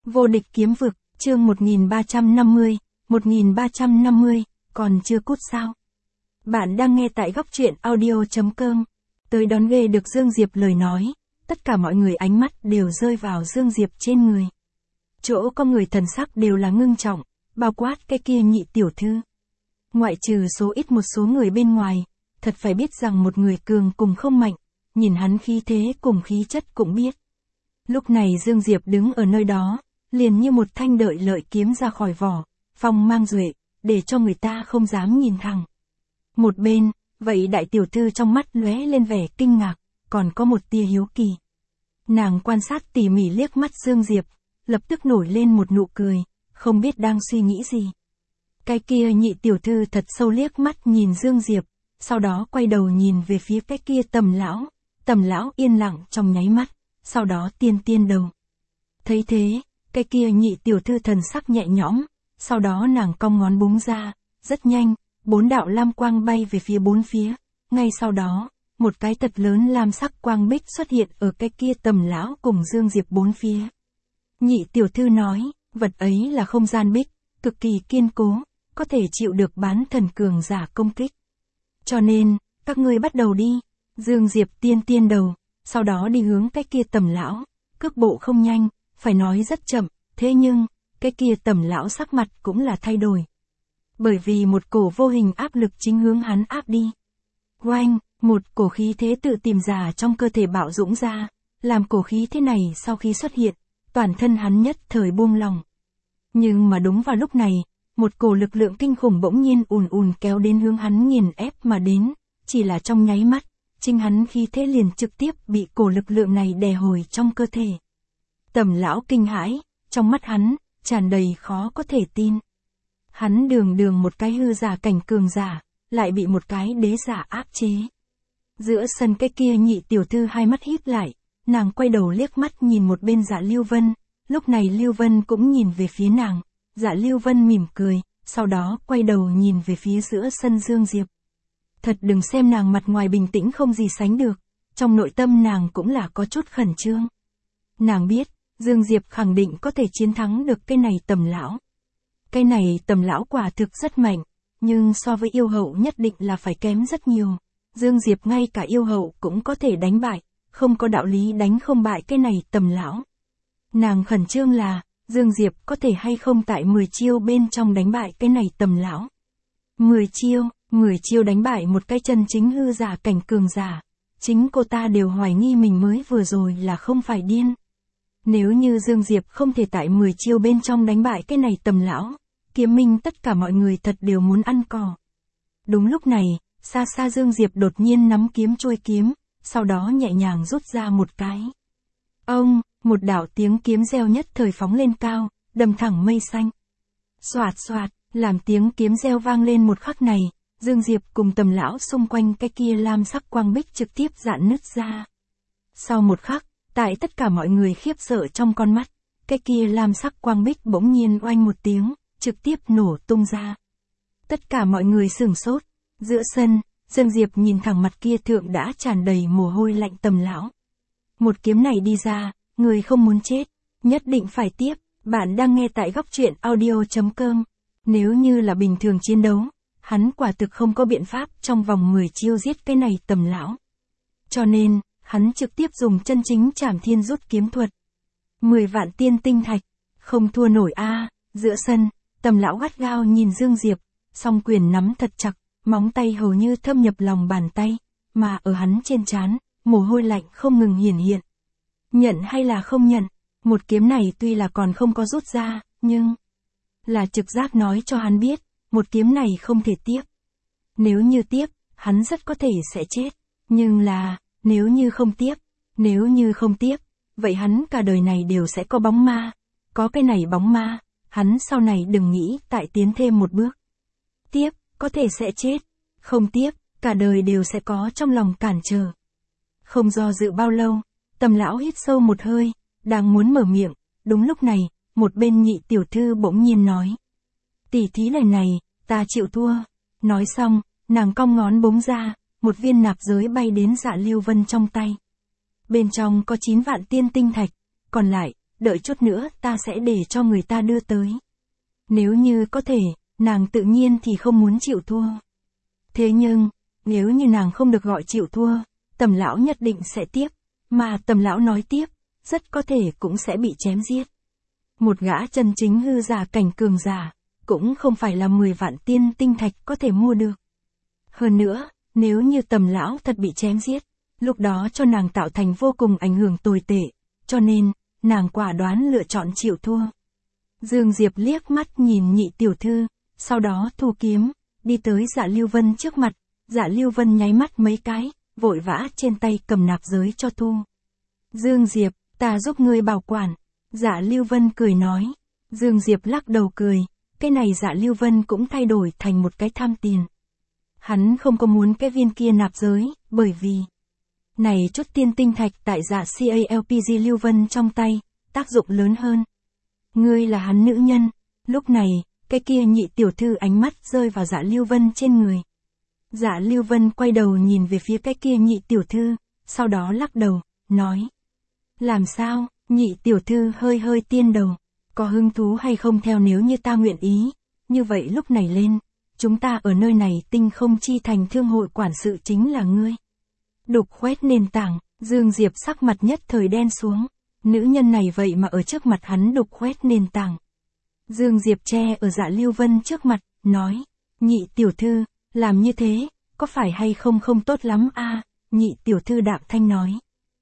Vô địch kiếm vực, chương 1350, còn chưa cút sao? Bạn đang nghe tại góc truyện audio.com. Tới đón ghê được Dương Diệp lời nói, tất cả mọi người ánh mắt đều rơi vào Dương Diệp trên người. Chỗ có người thần sắc đều là ngưng trọng, bao quát cái kia nhị tiểu thư. Ngoại trừ số ít một số người bên ngoài, thật phải biết rằng một người cường cùng không mạnh, nhìn hắn khí thế cùng khí chất cũng biết. Lúc này Dương Diệp đứng ở nơi đó, liền như một thanh đợi lợi kiếm ra khỏi vỏ, phong mang duệ, để cho người ta không dám nhìn thẳng. Một bên, vậy đại tiểu thư trong mắt lóe lên vẻ kinh ngạc, còn có một tia hiếu kỳ. Nàng quan sát tỉ mỉ liếc mắt Dương Diệp, lập tức nổi lên một nụ cười, không biết đang suy nghĩ gì. Cái kia nhị tiểu thư thật sâu liếc mắt nhìn Dương Diệp, sau đó quay đầu nhìn về phía cái kia Tầm lão yên lặng trong nháy mắt, sau đó tiên đầu. Thấy thế, cái kia nhị tiểu thư thần sắc nhẹ nhõm, sau đó nàng cong ngón búng ra, rất nhanh, 4 đạo lam quang bay về phía bốn phía, ngay sau đó, một cái thật lớn lam sắc quang bích xuất hiện ở cái kia Tầm lão cùng Dương Diệp bốn phía. Nhị tiểu thư nói, vật ấy là không gian bích, cực kỳ kiên cố, có thể chịu được bán thần cường giả công kích. Cho nên, các ngươi bắt đầu đi. Dương Diệp tiên đầu, sau đó đi hướng cái kia Tầm lão, cước bộ không nhanh, phải nói rất chậm, thế nhưng, cái kia Tầm lão sắc mặt cũng là thay đổi. Bởi vì một cổ vô hình áp lực chính hướng hắn áp đi. Oanh, một cổ khí thế tự tìm ra trong cơ thể bạo dũng ra, làm cổ khí thế này sau khi xuất hiện, toàn thân hắn nhất thời buông lòng. Nhưng mà đúng vào lúc này, một cổ lực lượng kinh khủng bỗng nhiên ùn kéo đến hướng hắn nghiền ép mà đến, chỉ là trong nháy mắt, chính hắn khí thế liền trực tiếp bị cổ lực lượng này đè hồi trong cơ thể. Tầm lão kinh hãi, trong mắt hắn, tràn đầy khó có thể tin. Hắn đường một cái hư giả cảnh cường giả, lại bị một cái đế giả áp chế. Giữa sân cái kia nhị tiểu thư hai mắt híp lại, nàng quay đầu liếc mắt nhìn một bên Dạ Lưu Vân, lúc này Lưu Vân cũng nhìn về phía nàng, Dạ Lưu Vân mỉm cười, sau đó quay đầu nhìn về phía giữa sân Dương Diệp. Thật đừng xem nàng mặt ngoài bình tĩnh không gì sánh được, trong nội tâm nàng cũng là có chút khẩn trương. Nàng biết, Dương Diệp khẳng định có thể chiến thắng được cái này Tầm lão. Cái này Tầm lão quả thực rất mạnh, nhưng so với yêu hậu nhất định là phải kém rất nhiều. Dương Diệp ngay cả yêu hậu cũng có thể đánh bại, không có đạo lý đánh không bại cái này Tầm lão. Nàng khẩn trương là, Dương Diệp có thể hay không tại 10 chiêu bên trong đánh bại cái này Tầm lão. 10 chiêu đánh bại một cái chân chính hư giả cảnh cường giả, chính cô ta đều hoài nghi mình mới vừa rồi là không phải điên. Nếu như Dương Diệp không thể tại 10 chiêu bên trong đánh bại cái này Tầm lão, Kiếm Minh tất cả mọi người thật đều muốn ăn cỏ. Đúng lúc này, xa xa Dương Diệp đột nhiên nắm kiếm trôi kiếm, sau đó nhẹ nhàng rút ra một cái. Ông, một đạo tiếng kiếm reo nhất thời phóng lên cao, đâm thẳng mây xanh. Xoạt, làm tiếng kiếm reo vang lên một khắc này, Dương Diệp cùng Tầm lão xung quanh cái kia lam sắc quang bích trực tiếp rạn nứt ra. Sau một khắc, tại tất cả mọi người khiếp sợ trong con mắt, cái kia lam sắc quang bích bỗng nhiên oanh một tiếng, trực tiếp nổ tung ra. Tất cả mọi người sửng sốt, giữa sân, Dương Diệp nhìn thẳng mặt kia thượng đã tràn đầy mồ hôi lạnh Tầm lão. Một kiếm này đi ra, người không muốn chết, nhất định phải tiếp. Bạn đang nghe tại góc truyện audio.com. Nếu như là bình thường chiến đấu, hắn quả thực không có biện pháp trong vòng 10 chiêu giết cái này Tầm lão. Cho nên, hắn trực tiếp dùng chân chính Trảm Thiên rút kiếm thuật. 10 vạn tiên tinh thạch, không thua nổi a. Giữa sân, Tầm lão gắt gao nhìn Dương Diệp, song quyền nắm thật chặt, móng tay hầu như thâm nhập lòng bàn tay, mà ở hắn trên trán, mồ hôi lạnh không ngừng hiển hiện. Nhận hay là không nhận, một kiếm này tuy là còn không có rút ra, nhưng là trực giác nói cho hắn biết, một kiếm này không thể tiếp. Nếu như tiếp, hắn rất có thể sẽ chết, nhưng là, nếu như không tiếp, vậy hắn cả đời này đều sẽ có bóng ma, có cái này bóng ma, hắn sau này đừng nghĩ tại tiến thêm một bước. Tiếp, có thể sẽ chết, không tiếp, cả đời đều sẽ có trong lòng cản trở. Không do dự bao lâu, Tầm lão hít sâu một hơi, đang muốn mở miệng, đúng lúc này, một bên nhị tiểu thư bỗng nhiên nói. Tỷ thí lần này, ta chịu thua. Nói xong, nàng cong ngón búng ra, một viên nạp giới bay đến Dạ Lưu Vân trong tay. Bên trong có 9 vạn tiên tinh thạch, còn lại, đợi chút nữa ta sẽ để cho người ta đưa tới. Nếu như có thể, nàng tự nhiên thì không muốn chịu thua. Thế nhưng, nếu như nàng không được gọi chịu thua, Tầm lão nhất định sẽ tiếp, mà Tầm lão nói tiếp, rất có thể cũng sẽ bị chém giết. Một gã chân chính hư giả cảnh cường giả, cũng không phải là 10 vạn tiên tinh thạch có thể mua được. Hơn nữa, nếu như Tầm lão thật bị chém giết, lúc đó cho nàng tạo thành vô cùng ảnh hưởng tồi tệ, cho nên, nàng quả đoán lựa chọn chịu thua. Dương Diệp liếc mắt nhìn nhị tiểu thư, sau đó thu kiếm, đi tới Dạ Lưu Vân trước mặt, Dạ Lưu Vân nháy mắt mấy cái, vội vã trên tay cầm nạp giới cho thu. Dương Diệp, ta giúp ngươi bảo quản. Dạ Lưu Vân cười nói. Dương Diệp lắc đầu cười, cái này Dạ Lưu Vân cũng thay đổi thành một cái tham tiền. Hắn không có muốn cái viên kia nạp giới, bởi vì này chút tiên tinh thạch tại Dạ CALPG Lưu Vân trong tay, tác dụng lớn hơn. Ngươi là hắn nữ nhân. Lúc này, cái kia nhị tiểu thư ánh mắt rơi vào Dạ Lưu Vân trên người. Dạ Lưu Vân quay đầu nhìn về phía cái kia nhị tiểu thư, sau đó lắc đầu, nói. Làm sao, nhị tiểu thư hơi hơi tiên đầu, có hứng thú hay không theo nếu như ta nguyện ý, như vậy lúc này lên, chúng ta ở nơi này tinh không chi thành thương hội quản sự chính là ngươi. Đục khoét nền tảng, Dương Diệp sắc mặt nhất thời đen xuống, nữ nhân này vậy mà ở trước mặt hắn đục khoét nền tảng. Dương Diệp che ở Dạ Lưu Vân trước mặt, nói, nhị tiểu thư, làm như thế, có phải hay không không tốt lắm a? Nhị tiểu thư đạm thanh nói.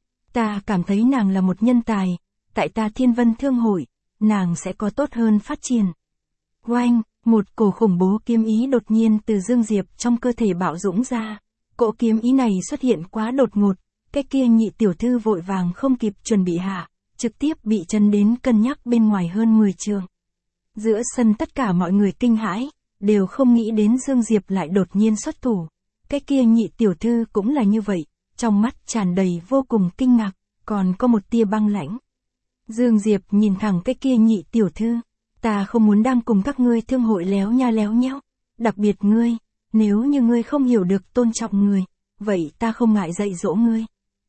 Ta cảm thấy nàng là một nhân tài, tại ta Thiên Vân Thương hội, nàng sẽ có tốt hơn phát triển. Oanh, một cổ khủng bố kiếm ý đột nhiên từ Dương Diệp trong cơ thể bạo dũng ra. Cỗ kiếm ý này xuất hiện quá đột ngột, cái kia nhị tiểu thư vội vàng không kịp chuẩn bị hạ, trực tiếp bị chấn đến cân nhắc bên ngoài hơn 10 trường. Giữa sân tất cả mọi người kinh hãi, đều không nghĩ đến Dương Diệp lại đột nhiên xuất thủ. Cái kia nhị tiểu thư cũng là như vậy, trong mắt tràn đầy vô cùng kinh ngạc, còn có một tia băng lãnh. Dương Diệp nhìn thẳng cái kia nhị tiểu thư, ta không muốn đang cùng các ngươi thương hội léo nha léo nhẽo, đặc biệt ngươi, nếu như ngươi không hiểu được tôn trọng người, vậy ta không ngại dạy dỗ ngươi.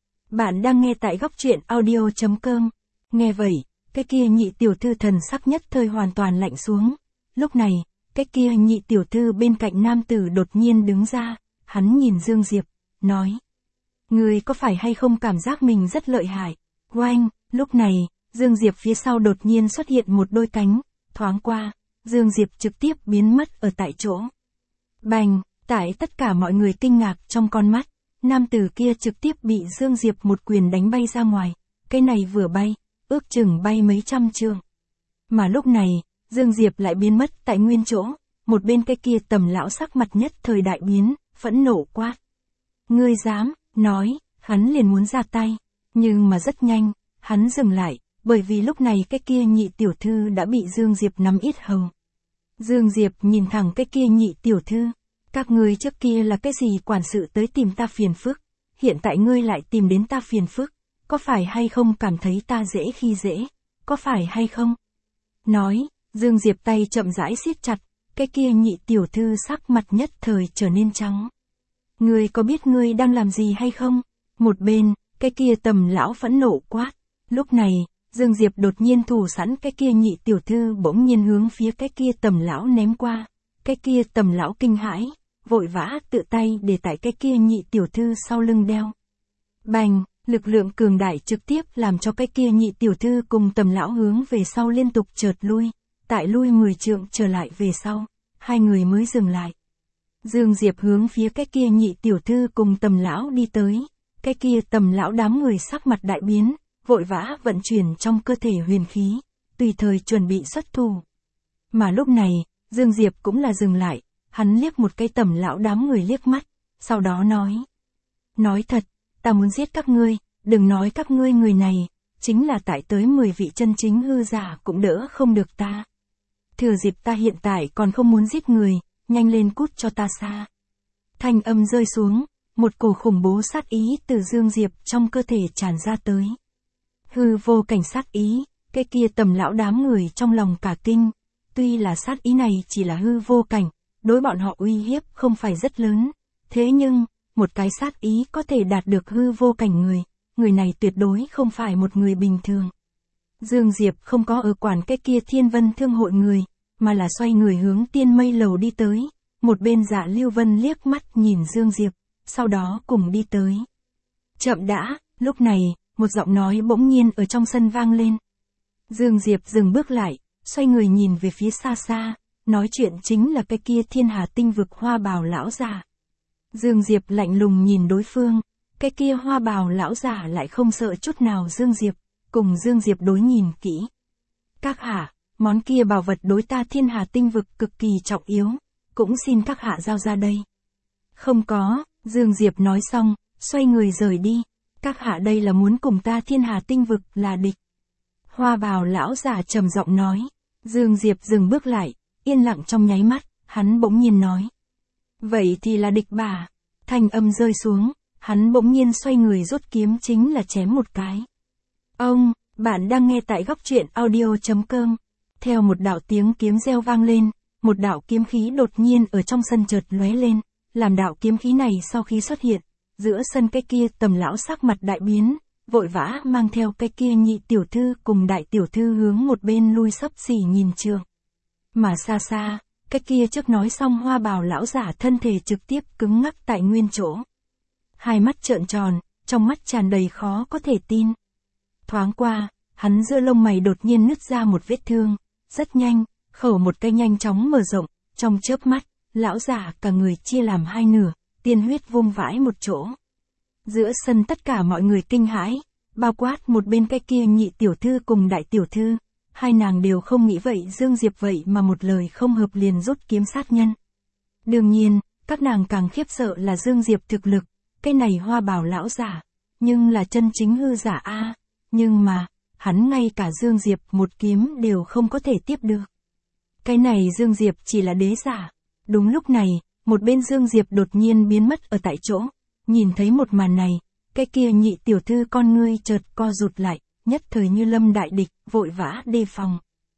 Bạn đang nghe tại góc truyện audio.com, nghe vậy, cái kia nhị tiểu thư thần sắc nhất thời hoàn toàn lạnh xuống. Lúc này, cái kia nhị tiểu thư bên cạnh nam tử đột nhiên đứng ra, hắn nhìn Dương Diệp, nói. Ngươi có phải hay không cảm giác mình rất lợi hại? Oanh, lúc này, Dương Diệp phía sau đột nhiên xuất hiện một đôi cánh, thoáng qua, Dương Diệp trực tiếp biến mất ở tại chỗ. Bành, tại tất cả mọi người kinh ngạc trong con mắt, nam tử kia trực tiếp bị Dương Diệp một quyền đánh bay ra ngoài, cái này vừa bay, ước chừng bay mấy trăm trượng. Mà lúc này, Dương Diệp lại biến mất tại nguyên chỗ, một bên cái kia Tầm lão sắc mặt nhất thời đại biến, phẫn nộ quát. Ngươi dám, nói, hắn liền muốn ra tay, nhưng mà rất nhanh, hắn dừng lại, bởi vì lúc này cái kia nhị tiểu thư đã bị Dương Diệp nắm ít hầu. Dương Diệp nhìn thẳng cái kia nhị tiểu thư, các ngươi trước kia là cái gì quản sự tới tìm ta phiền phức, hiện tại ngươi lại tìm đến ta phiền phức, có phải hay không cảm thấy ta dễ khi dễ, có phải hay không? Nói, Dương Diệp tay chậm rãi siết chặt, cái kia nhị tiểu thư sắc mặt nhất thời trở nên trắng. Ngươi có biết ngươi đang làm gì hay không? Một bên, cái kia Tầm lão phẫn nộ quát. Lúc này, Dương Diệp đột nhiên thủ sẵn cái kia nhị tiểu thư bỗng nhiên hướng phía cái kia Tầm lão ném qua. Cái kia Tầm lão kinh hãi, vội vã tự tay để tại cái kia nhị tiểu thư sau lưng đeo. Bành, lực lượng cường đại trực tiếp làm cho cái kia nhị tiểu thư cùng Tầm lão hướng về sau liên tục chợt lui. Tại lui 10 trượng trở lại về sau, hai người mới dừng lại. Dương Diệp hướng phía cái kia nhị tiểu thư cùng Tầm lão đi tới, cái kia Tầm lão đám người sắc mặt đại biến, vội vã vận chuyển trong cơ thể huyền khí, tùy thời chuẩn bị xuất thủ. Mà lúc này, Dương Diệp cũng là dừng lại, hắn liếc một cái Tầm lão đám người liếc mắt, sau đó nói. Nói thật, ta muốn giết các ngươi, đừng nói các ngươi người này, chính là tại tới 10 vị chân chính hư giả cũng đỡ không được ta. Thừa dịp ta hiện tại còn không muốn giết người, nhanh lên cút cho ta xa. Thanh âm rơi xuống, một cổ khủng bố sát ý từ Dương Diệp trong cơ thể tràn ra tới. Hư vô cảnh sát ý, cái kia Tầm lão đám người trong lòng cả kinh, tuy là sát ý này chỉ là hư vô cảnh, đối bọn họ uy hiếp không phải rất lớn, thế nhưng, một cái sát ý có thể đạt được hư vô cảnh người này tuyệt đối không phải một người bình thường. Dương Diệp không có ở quản cái kia Thiên Vân Thương hội người, mà là xoay người hướng Tiên Mây lầu đi tới. Một bên Dạ Lưu Vân liếc mắt nhìn Dương Diệp, sau đó cùng đi tới. Chậm đã, lúc này, một giọng nói bỗng nhiên ở trong sân vang lên. Dương Diệp dừng bước lại, xoay người nhìn về phía xa xa, nói chuyện chính là cái kia Thiên Hà Tinh vực Hoa Bào lão già. Dương Diệp lạnh lùng nhìn đối phương, cái kia Hoa Bào lão già lại không sợ chút nào Dương Diệp, cùng Dương Diệp đối nhìn kỹ. Các hạ, món kia bảo vật đối ta Thiên Hà Tinh vực cực kỳ trọng yếu, cũng xin các hạ giao ra đây. Không có, Dương Diệp nói xong, xoay người rời đi. Các hạ đây là muốn cùng ta Thiên Hà Tinh vực là địch. Hoa Bào lão già trầm giọng nói. Dương Diệp dừng bước lại, yên lặng trong nháy mắt, hắn bỗng nhiên nói. Vậy thì là địch bà. Thanh âm rơi xuống, hắn bỗng nhiên xoay người rút kiếm chính là chém một cái. Ông, bạn đang nghe tại góc truyện audio.com. Theo một đạo tiếng kiếm reo vang lên, một đạo kiếm khí đột nhiên ở trong sân chợt lóe lên, làm đạo kiếm khí này sau khi xuất hiện, giữa sân cái kia Tầm lão sắc mặt đại biến, vội vã mang theo cái kia Nhị tiểu thư cùng Đại tiểu thư hướng một bên lui xấp xỉ nhìn trường. Mà xa xa, cái kia trước nói xong Hoa Bào lão giả thân thể trực tiếp cứng ngắc tại nguyên chỗ. Hai mắt trợn tròn, trong mắt tràn đầy khó có thể tin. Thoáng qua, hắn giữa lông mày đột nhiên nứt ra một vết thương, rất nhanh, khẩu một cây nhanh chóng mở rộng, trong chớp mắt, lão giả cả người chia làm hai nửa, tiên huyết vung vãi một chỗ. Giữa sân tất cả mọi người kinh hãi, bao quát một bên cái kia Nhị tiểu thư cùng Đại tiểu thư, hai nàng đều không nghĩ vậy Dương Diệp vậy mà một lời không hợp liền rút kiếm sát nhân. Đương nhiên, các nàng càng khiếp sợ là Dương Diệp thực lực, cái này Hoa Bào lão giả, nhưng là chân chính hư giả a, nhưng mà, hắn ngay cả Dương Diệp một kiếm đều không có thể tiếp được. Cái này Dương Diệp chỉ là đế giả. Đúng lúc này, một bên Dương Diệp đột nhiên biến mất ở tại chỗ, nhìn thấy một màn này, cái kia Nhị tiểu thư con ngươi chợt co rụt lại, nhất thời như lâm đại địch, vội vã đề phòng.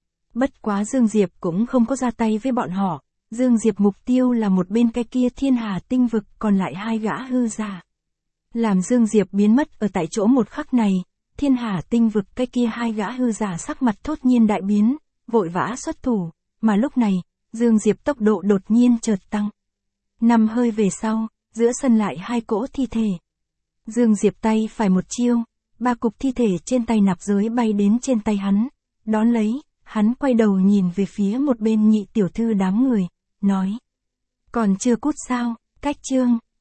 Bất quá Dương Diệp cũng không có ra tay với bọn họ, Dương Diệp mục tiêu là một bên cái kia Thiên Hà Tinh vực còn lại hai gã hư giả. Làm Dương Diệp biến mất ở tại chỗ một khắc này, Thiên Hà Tinh vực cái kia hai gã hư giả sắc mặt thốt nhiên đại biến, vội vã xuất thủ, mà lúc này, Dương Diệp tốc độ đột nhiên chợt tăng. 5 hơi về sau, giữa sân lại hai cỗ thi thể. Dương Diệp tay phải một chiêu, 3 cục thi thể trên tay nạp giới bay đến trên tay hắn, đón lấy, hắn quay đầu nhìn về phía một bên Nhị tiểu thư đám người, nói. Còn chưa cút sao, cách chương.